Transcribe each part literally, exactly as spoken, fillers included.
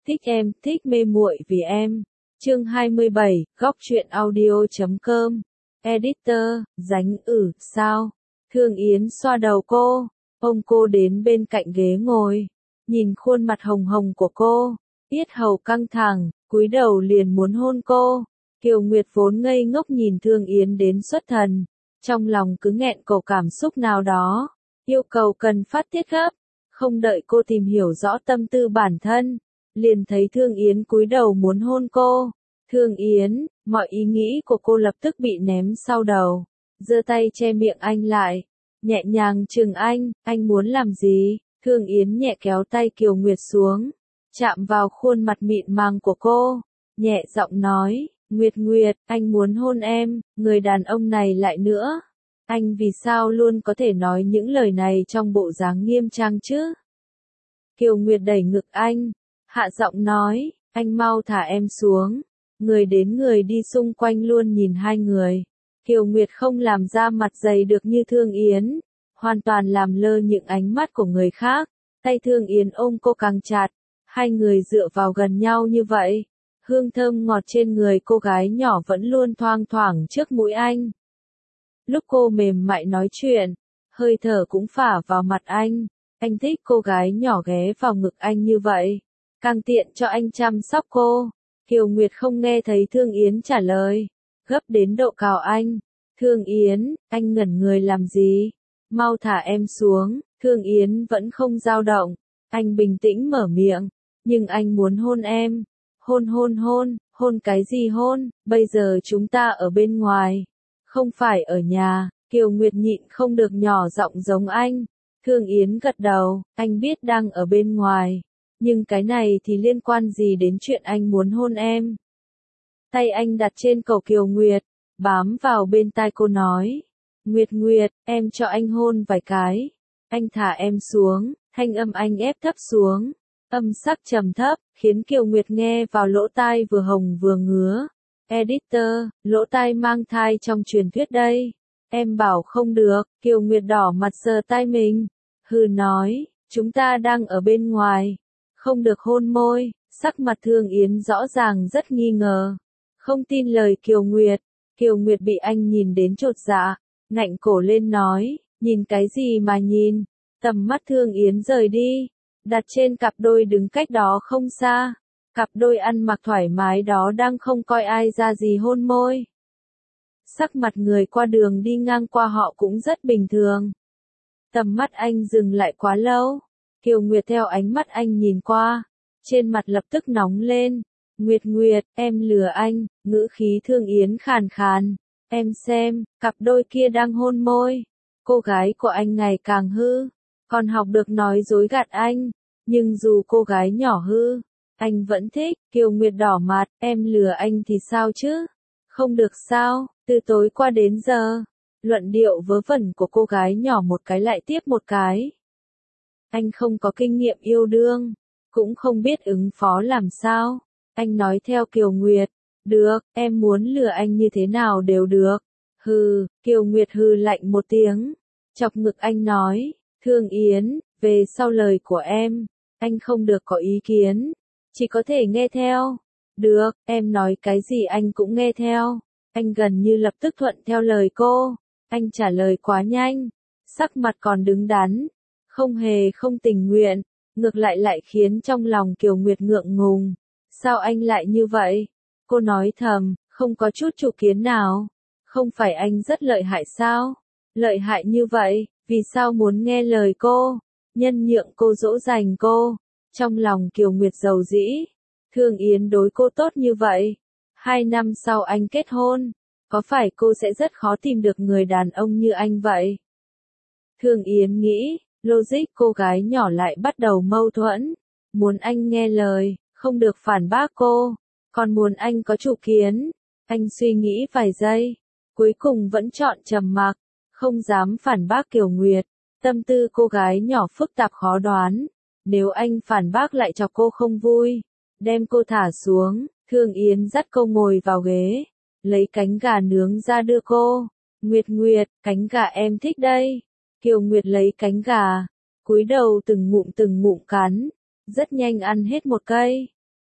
Thích em, thích mê muội vì em. Chương hai mươi bảy, góc truyện audio chấm com. Editor, dánh ử, sao? Thương Yến xoa đầu cô, ôm cô đến bên cạnh ghế ngồi, nhìn khuôn mặt hồng hồng của cô, yết hầu căng thẳng, cúi đầu liền muốn hôn cô. Kiều Nguyệt vốn ngây ngốc nhìn Thương Yến đến xuất thần, trong lòng cứ nghẹn cổ cảm xúc nào đó, yêu cầu cần phát tiết gấp, không đợi cô tìm hiểu rõ tâm tư bản thân, liền thấy Thương Yến cúi đầu muốn hôn cô. Thương Yến, mọi ý nghĩ của cô lập tức bị ném sau đầu, giơ tay che miệng anh lại, nhẹ nhàng chừng anh, anh muốn làm gì? Thương Yến nhẹ kéo tay Kiều Nguyệt xuống, chạm vào khuôn mặt mịn màng của cô, nhẹ giọng nói, Nguyệt Nguyệt, anh muốn hôn em, người đàn ông này lại nữa. Anh vì sao luôn có thể nói những lời này trong bộ dáng nghiêm trang chứ? Kiều Nguyệt đẩy ngực anh, hạ giọng nói, anh mau thả em xuống. Người đến người đi xung quanh luôn nhìn hai người. Kiều Nguyệt không làm ra mặt dày được như Thương Yến, hoàn toàn làm lơ những ánh mắt của người khác. Tay Thương Yến ôm cô càng chặt, hai người dựa vào gần nhau như vậy. Hương thơm ngọt trên người cô gái nhỏ vẫn luôn thoang thoảng trước mũi anh. Lúc cô mềm mại nói chuyện, hơi thở cũng phả vào mặt anh. Anh thích cô gái nhỏ ghé vào ngực anh như vậy, càng tiện cho anh chăm sóc cô. Kiều Nguyệt không nghe thấy Thương Yến trả lời, gấp đến độ cào anh. Thương Yến, anh ngẩn người làm gì? Mau thả em xuống. Thương Yến vẫn không dao động, anh bình tĩnh mở miệng, nhưng anh muốn hôn em. Hôn hôn hôn, hôn cái gì hôn, bây giờ chúng ta ở bên ngoài, không phải ở nhà. Kiều Nguyệt nhịn không được nhỏ giọng giống anh. Thương Yến gật đầu, anh biết đang ở bên ngoài, nhưng cái này thì liên quan gì đến chuyện anh muốn hôn em. Tay anh đặt trên cổ Kiều Nguyệt, bám vào bên tai cô nói, Nguyệt Nguyệt, em cho anh hôn vài cái. Anh thả em xuống, thanh âm anh ép thấp xuống, âm sắc trầm thấp, khiến Kiều Nguyệt nghe vào lỗ tai vừa hồng vừa ngứa. Editor, lỗ tai mang thai trong truyền thuyết đây. Em bảo không được. Kiều Nguyệt đỏ mặt sờ tai mình, hừ nói, chúng ta đang ở bên ngoài, không được hôn môi. Sắc mặt Thương Yến rõ ràng rất nghi ngờ, không tin lời Kiều Nguyệt. Kiều Nguyệt bị anh nhìn đến chột dạ, ngạnh cổ lên nói, nhìn cái gì mà nhìn. Tầm mắt Thương Yến rời đi, đặt trên cặp đôi đứng cách đó không xa. Cặp đôi ăn mặc thoải mái đó đang không coi ai ra gì hôn môi. Sắc mặt người qua đường đi ngang qua họ cũng rất bình thường. Tầm mắt anh dừng lại quá lâu. Kiều Nguyệt theo ánh mắt anh nhìn qua, trên mặt lập tức nóng lên. Nguyệt Nguyệt, em lừa anh. Ngữ khí Thương Yến khàn khàn. Em xem, cặp đôi kia đang hôn môi. Cô gái của anh ngày càng hư, còn học được nói dối gạt anh. Nhưng dù cô gái nhỏ hư, anh vẫn thích. Kiều Nguyệt đỏ mặt, em lừa anh thì sao chứ? Không được sao? Từ tối qua đến giờ, luận điệu vớ vẩn của cô gái nhỏ một cái lại tiếp một cái. Anh không có kinh nghiệm yêu đương, cũng không biết ứng phó làm sao. Anh nói theo Kiều Nguyệt, được, em muốn lừa anh như thế nào đều được. Hừ. Kiều Nguyệt hừ lạnh một tiếng, chọc ngực anh nói, Thương Yến, về sau lời của em, anh không được có ý kiến, chỉ có thể nghe theo. Được, em nói cái gì anh cũng nghe theo. Anh gần như lập tức thuận theo lời cô. Anh trả lời quá nhanh, sắc mặt còn đứng đắn, không hề không tình nguyện, ngược lại lại khiến trong lòng Kiều Nguyệt ngượng ngùng. Sao anh lại như vậy? Cô nói thầm, không có chút chủ kiến nào. Không phải anh rất lợi hại sao? Lợi hại như vậy, vì sao muốn nghe lời cô? Nhân nhượng cô dỗ dành cô. Trong lòng Kiều Nguyệt giàu dĩ. Thương Yến đối cô tốt như vậy. Hai năm sau anh kết hôn, có phải cô sẽ rất khó tìm được người đàn ông như anh vậy? Thương Yến nghĩ, logic cô gái nhỏ lại bắt đầu mâu thuẫn. Muốn anh nghe lời, không được phản bác cô, còn muốn anh có chủ kiến. Anh suy nghĩ vài giây, cuối cùng vẫn chọn trầm mặc, không dám phản bác Kiều Nguyệt. Tâm tư cô gái nhỏ phức tạp khó đoán, nếu anh phản bác lại cho cô không vui, đem cô thả xuống. Thương Yến dắt cô ngồi vào ghế, lấy cánh gà nướng ra đưa cô. Nguyệt Nguyệt, cánh gà em thích đây. Kiều Nguyệt lấy cánh gà, cúi đầu từng ngụm từng ngụm cắn, rất nhanh ăn hết một cây.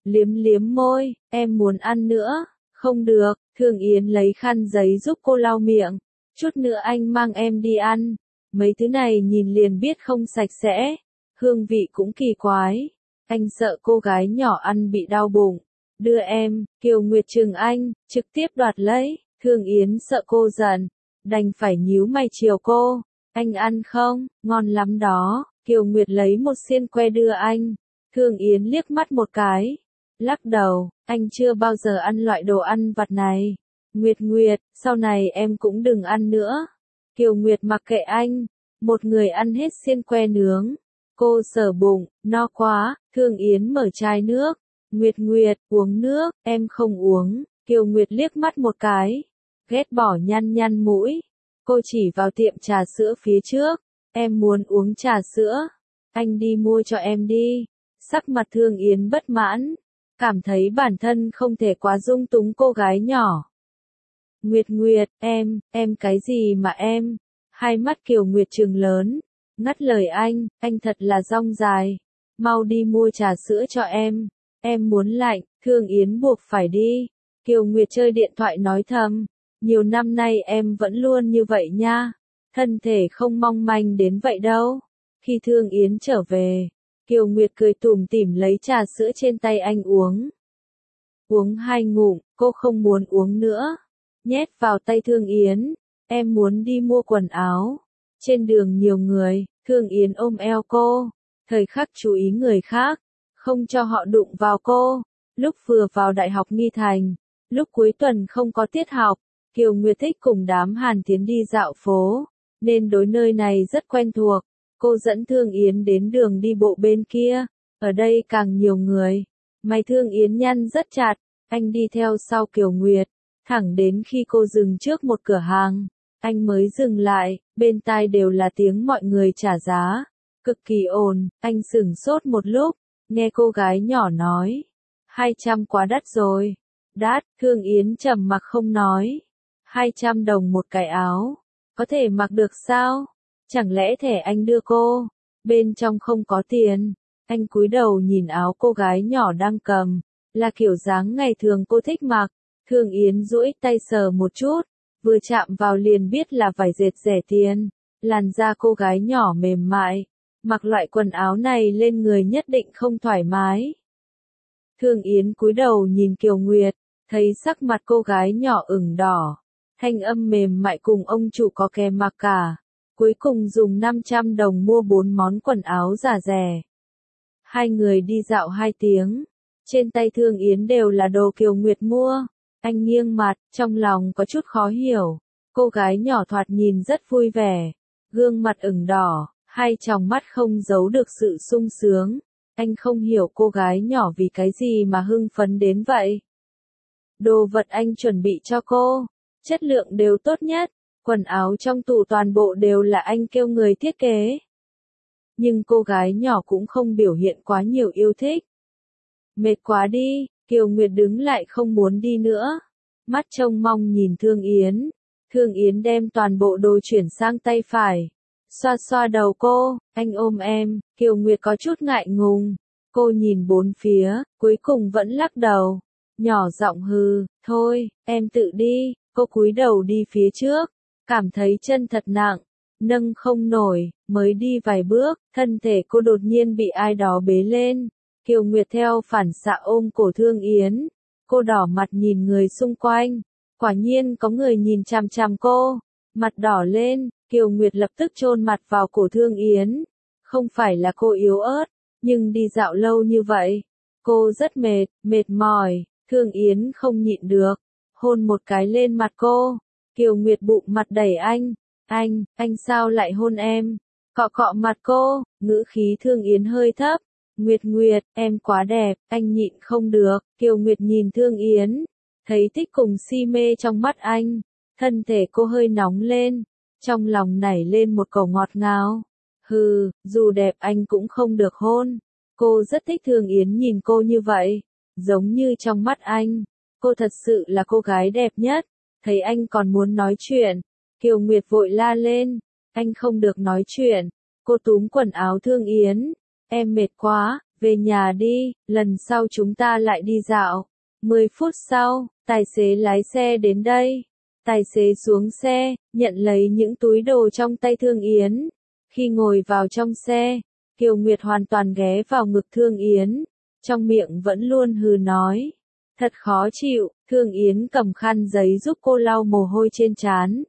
liếm liếm môi, em muốn ăn nữa. Không được, Thương Yến lấy khăn giấy giúp cô lau miệng. Chút nữa anh mang em đi ăn. Mấy thứ này nhìn liền biết không sạch sẽ. Hương vị cũng kỳ quái. Anh sợ cô gái nhỏ ăn bị đau bụng. Đưa em, Kiều Nguyệt trừng anh, trực tiếp đoạt lấy. Thương Yến sợ cô giận, đành phải nhíu mày chiều cô. Anh ăn không? Ngon lắm đó. Kiều Nguyệt lấy một xiên que đưa anh. Thương Yến liếc mắt một cái. Lắc đầu, anh chưa bao giờ ăn loại đồ ăn vặt này. Nguyệt Nguyệt, sau này em cũng đừng ăn nữa. Kiều Nguyệt mặc kệ anh. Một người ăn hết xiên que nướng. Cô sờ bụng, no quá. Thương Yến mở chai nước. Nguyệt Nguyệt, uống nước. Em không uống. Kiều Nguyệt liếc mắt một cái. Ghét bỏ nhăn nhăn mũi. Cô chỉ vào tiệm trà sữa phía trước. Em muốn uống trà sữa. Anh đi mua cho em đi. Sắc mặt Thương Yến bất mãn. Cảm thấy bản thân không thể quá dung túng cô gái nhỏ. Nguyệt Nguyệt, em, em cái gì mà em? Hai mắt Kiều Nguyệt trừng lớn. Ngắt lời anh, anh thật là dong dài. Mau đi mua trà sữa cho em. Em muốn lạnh, Thương Yến buộc phải đi. Kiều Nguyệt chơi điện thoại nói thầm. Nhiều năm nay em vẫn luôn như vậy nha. Thân thể không mong manh đến vậy đâu. Khi Thương Yến trở về, Kiều Nguyệt cười tủm tỉm lấy trà sữa trên tay anh uống. Uống hai ngụm, cô không muốn uống nữa. Nhét vào tay Thương Yến. Em muốn đi mua quần áo. Trên đường nhiều người, Thương Yến ôm eo cô. Thời khắc chú ý người khác. Không cho họ đụng vào cô. Lúc vừa vào Đại học Nghi Thành. Lúc cuối tuần không có tiết học. Kiều Nguyệt thích cùng đám Hàn Tiến đi dạo phố. Nên đối nơi này rất quen thuộc. Cô dẫn Thương Yến đến đường đi bộ bên kia. Ở đây càng nhiều người. Mày Thương Yến nhăn rất chặt. Anh đi theo sau Kiều Nguyệt. Thẳng đến khi cô dừng trước một cửa hàng. Anh mới dừng lại. Bên tai đều là tiếng mọi người trả giá. Cực kỳ ồn. Anh sửng sốt một lúc. Nghe cô gái nhỏ nói. hai trăm quá đắt rồi. Đắt, Thương Yến trầm mặc không nói. hai trăm đồng một cái áo. Có thể mặc được sao? Chẳng lẽ thẻ anh đưa cô? Bên trong không có tiền. Anh cúi đầu nhìn áo cô gái nhỏ đang cầm. Là kiểu dáng ngày thường cô thích mặc. Thương Yến duỗi tay sờ một chút. Vừa chạm vào liền biết là vải dệt rẻ tiền. Làn da cô gái nhỏ mềm mại. Mặc loại quần áo này lên người nhất định không thoải mái. Thương Yến cúi đầu nhìn Kiều Nguyệt. Thấy sắc mặt cô gái nhỏ ửng đỏ. Thanh âm mềm mại cùng ông chủ có kè mặc cả. Cuối cùng dùng năm trăm đồng mua bốn món quần áo giả rẻ. Hai người đi dạo hai tiếng. Trên tay Thương Yến đều là đồ Kiều Nguyệt mua. Anh nghiêng mặt, trong lòng có chút khó hiểu. Cô gái nhỏ thoạt nhìn rất vui vẻ. Gương mặt ửng đỏ, hai tròng mắt không giấu được sự sung sướng. Anh không hiểu cô gái nhỏ vì cái gì mà hưng phấn đến vậy. Đồ vật anh chuẩn bị cho cô. Chất lượng đều tốt nhất. Quần áo trong tủ toàn bộ đều là anh kêu người thiết kế. Nhưng cô gái nhỏ cũng không biểu hiện quá nhiều yêu thích. Mệt quá đi, Kiều Nguyệt đứng lại không muốn đi nữa. Mắt trông mong nhìn Thương Yến. Thương Yến đem toàn bộ đồ chuyển sang tay phải. Xoa xoa đầu cô, anh ôm em, Kiều Nguyệt có chút ngại ngùng. Cô nhìn bốn phía, cuối cùng vẫn lắc đầu. Nhỏ giọng hừ, thôi, em tự đi. Cô cúi đầu đi phía trước. Cảm thấy chân thật nặng, nâng không nổi, mới đi vài bước, thân thể cô đột nhiên bị ai đó bế lên. Kiều Nguyệt theo phản xạ ôm cổ Thương Yến. Cô đỏ mặt nhìn người xung quanh. Quả nhiên có người nhìn chằm chằm cô. Mặt đỏ lên, Kiều Nguyệt lập tức chôn mặt vào cổ Thương Yến. Không phải là cô yếu ớt, nhưng đi dạo lâu như vậy. Cô rất mệt, mệt mỏi, Thương Yến không nhịn được. Hôn một cái lên mặt cô. Kiều Nguyệt bụng mặt đẩy anh. Anh, anh sao lại hôn em? Cọ cọ mặt cô, ngữ khí Thương Yến hơi thấp. Nguyệt Nguyệt, em quá đẹp, anh nhịn không được. Kiều Nguyệt nhìn Thương Yến. Thấy thích cùng si mê trong mắt anh. Thân thể cô hơi nóng lên. Trong lòng nảy lên một câu ngọt ngào. Hừ, dù đẹp anh cũng không được hôn. Cô rất thích Thương Yến nhìn cô như vậy. Giống như trong mắt anh. Cô thật sự là cô gái đẹp nhất. Thấy anh còn muốn nói chuyện. Kiều Nguyệt vội la lên. Anh không được nói chuyện. Cô túm quần áo Thương Yến. Em mệt quá, Về nhà đi, lần sau chúng ta lại đi dạo. mười phút sau, tài xế lái xe đến đây. Tài xế xuống xe, nhận lấy những túi đồ trong tay Thương Yến. Khi ngồi vào trong xe, Kiều Nguyệt hoàn toàn ghé vào ngực Thương Yến. Trong miệng vẫn luôn hừ nói. Thật khó chịu, Thương Yến cầm khăn giấy giúp cô lau mồ hôi trên trán.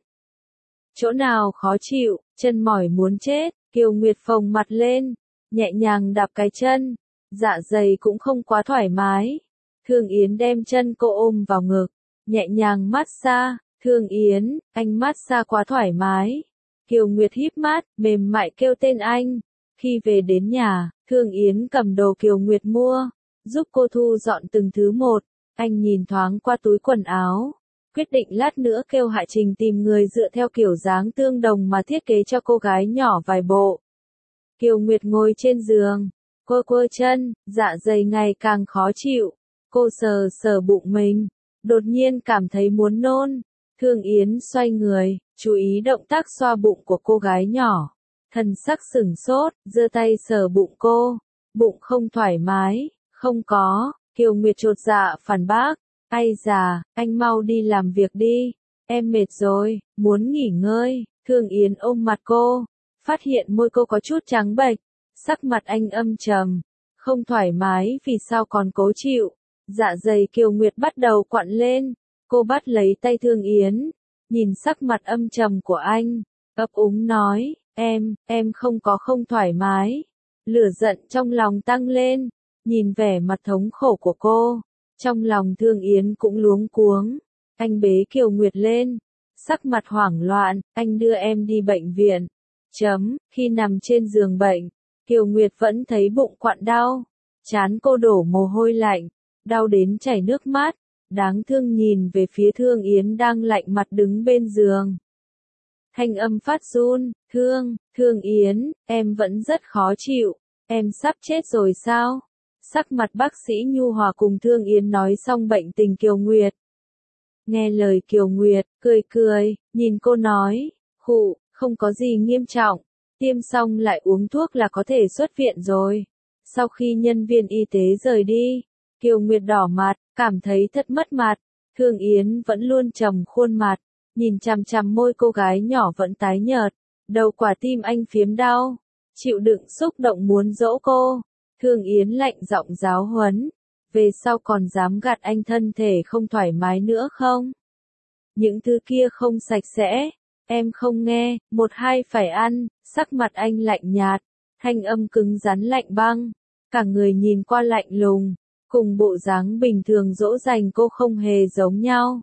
Chỗ nào khó chịu, chân mỏi muốn chết, Kiều Nguyệt phồng mặt lên, nhẹ nhàng đạp cái chân, dạ dày cũng không quá thoải mái. Thương Yến đem chân cô ôm vào ngực, nhẹ nhàng massage. Thương Yến, anh massage quá thoải mái. Kiều Nguyệt híp mắt, mềm mại kêu tên anh. Khi về đến nhà, Thương Yến cầm đồ Kiều Nguyệt mua, giúp cô thu dọn từng thứ một. Anh nhìn thoáng qua túi quần áo, quyết định lát nữa kêu Hạ Trình tìm người dựa theo kiểu dáng tương đồng mà thiết kế cho cô gái nhỏ vài bộ. Kiều Nguyệt ngồi trên giường, cô quơ chân, dạ dày ngày càng khó chịu. Cô sờ sờ bụng mình, đột nhiên cảm thấy muốn nôn. Thương Yến xoay người, chú ý động tác xoa bụng của cô gái nhỏ. Thần sắc sửng sốt, giơ tay sờ bụng cô. Bụng không thoải mái, không có. Kiều Nguyệt chột dạ phản bác. Ai già, anh mau đi làm việc đi. Em mệt rồi, muốn nghỉ ngơi. Thương Yến ôm mặt cô, phát hiện môi cô có chút trắng bệch. Sắc mặt anh âm trầm. Không thoải mái vì sao còn cố chịu. Dạ dày Kiều Nguyệt bắt đầu quặn lên. Cô bắt lấy tay Thương Yến, nhìn sắc mặt âm trầm của anh, ấp úng nói, em, em không có không thoải mái. Lửa giận trong lòng tăng lên, nhìn vẻ mặt thống khổ của cô, trong lòng Thương Yến cũng luống cuống. Anh bế Kiều Nguyệt lên, sắc mặt hoảng loạn, anh đưa em đi bệnh viện. Chấm, khi nằm trên giường bệnh, Kiều Nguyệt vẫn thấy bụng quặn đau, trán cô đổ mồ hôi lạnh, đau đến chảy nước mắt. Đáng thương nhìn về phía Thương Yến đang lạnh mặt đứng bên giường. Thanh âm phát run, Thương, Thương Yến, em vẫn rất khó chịu, em sắp chết rồi sao? Sắc mặt bác sĩ nhu hòa cùng Thương Yến nói xong bệnh tình Kiều Nguyệt. Nghe lời Kiều Nguyệt, cười cười, nhìn cô nói, khụ, không có gì nghiêm trọng, tiêm xong lại uống thuốc là có thể xuất viện rồi. Sau khi nhân viên y tế rời đi, Kiều Nguyệt đỏ mặt, cảm thấy thật mất mặt. Thương Yến vẫn luôn trầm khuôn mặt, nhìn chằm chằm môi cô gái nhỏ vẫn tái nhợt. Đầu quả tim anh phiếm đau, chịu đựng xúc động muốn dỗ cô. Thương Yến lạnh giọng giáo huấn, về sau còn dám gạt anh thân thể không thoải mái nữa không? Những thứ kia không sạch sẽ, em không nghe, một hai phải ăn. Sắc mặt anh lạnh nhạt, thanh âm cứng rắn lạnh băng, cả người nhìn qua lạnh lùng. Cùng bộ dáng bình thường dỗ dành cô không hề giống nhau.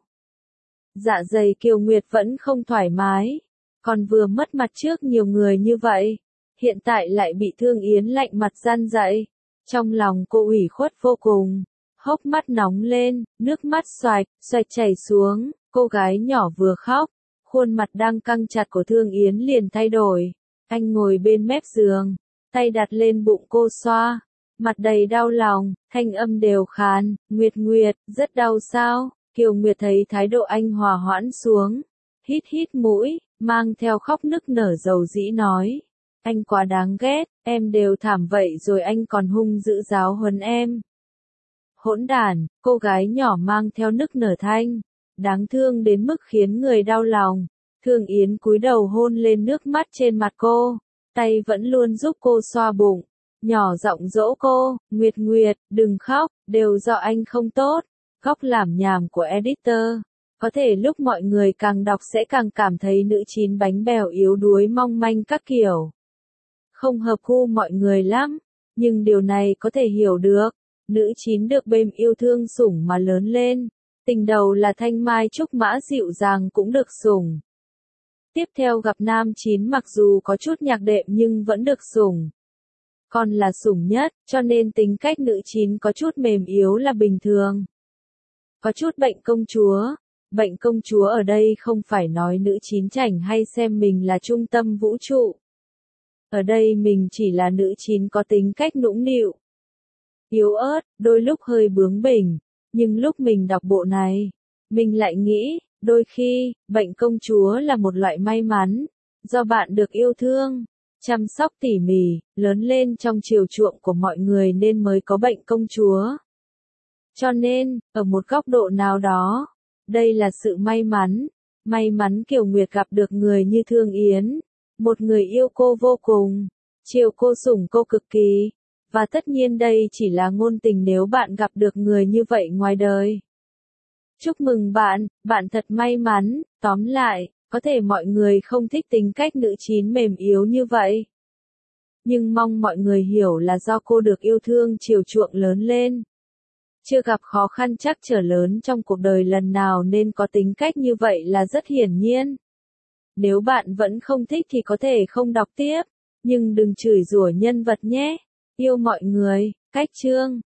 Dạ dày Kiều Nguyệt vẫn không thoải mái, còn vừa mất mặt trước nhiều người như vậy, hiện tại lại bị Thương Yến lạnh mặt gian dậy. Trong lòng cô ủy khuất vô cùng, hốc mắt nóng lên, nước mắt xoạch, xoạch chảy xuống, cô gái nhỏ vừa khóc, khuôn mặt đang căng chặt của Thương Yến liền thay đổi. Anh ngồi bên mép giường, tay đặt lên bụng cô xoa. Mặt đầy đau lòng, thanh âm đều khàn, Nguyệt Nguyệt, rất đau sao? Kiều Nguyệt thấy thái độ anh hòa hoãn xuống, hít hít mũi, mang theo khóc nức nở dầu dĩ nói. Anh quá đáng ghét, em đều thảm vậy rồi anh còn hung dữ giáo huấn em. Hỗn đản, cô gái nhỏ mang theo nức nở thanh, đáng thương đến mức khiến người đau lòng. Thương Yến cúi đầu hôn lên nước mắt trên mặt cô, tay vẫn luôn giúp cô xoa bụng. Nhỏ giọng dỗ cô, Nguyệt Nguyệt, đừng khóc, đều do anh không tốt. Góc làm nhảm của editor. Có thể lúc mọi người càng đọc sẽ càng cảm thấy nữ chín bánh bèo yếu đuối mong manh các kiểu. Không hợp gu mọi người lắm, nhưng điều này có thể hiểu được. Nữ chín được bêm yêu thương sủng mà lớn lên. Tình đầu là thanh mai trúc mã dịu dàng cũng được sủng. Tiếp theo gặp nam chín mặc dù có chút nhạc đệm nhưng vẫn được sủng. Còn là sủng nhất, cho nên tính cách nữ chín có chút mềm yếu là bình thường. Có chút bệnh công chúa. Bệnh công chúa ở đây không phải nói nữ chín chảnh hay xem mình là trung tâm vũ trụ. Ở đây mình chỉ là nữ chín có tính cách nũng nịu, yếu ớt, đôi lúc hơi bướng bỉnh. Nhưng lúc mình đọc bộ này, mình lại nghĩ, đôi khi, bệnh công chúa là một loại may mắn, do bạn được yêu thương. chăm sóc tỉ mỉ, lớn lên trong chiều chuộng của mọi người nên mới có bệnh công chúa. Cho nên, ở một góc độ nào đó, đây là sự may mắn. May mắn Kiều Nguyệt gặp được người như Thương Yến, một người yêu cô vô cùng, chiều cô sủng cô cực kỳ. Và tất nhiên đây chỉ là ngôn tình nếu bạn gặp được người như vậy ngoài đời. Chúc mừng bạn, bạn thật may mắn. Tóm lại, có thể mọi người không thích tính cách nữ chín mềm yếu như vậy. Nhưng mong mọi người hiểu là do cô được yêu thương chiều chuộng lớn lên. Chưa gặp khó khăn trắc trở lớn trong cuộc đời lần nào nên có tính cách như vậy là rất hiển nhiên. Nếu bạn vẫn không thích thì có thể không đọc tiếp, nhưng đừng chửi rủa nhân vật nhé. Yêu mọi người, cách chương.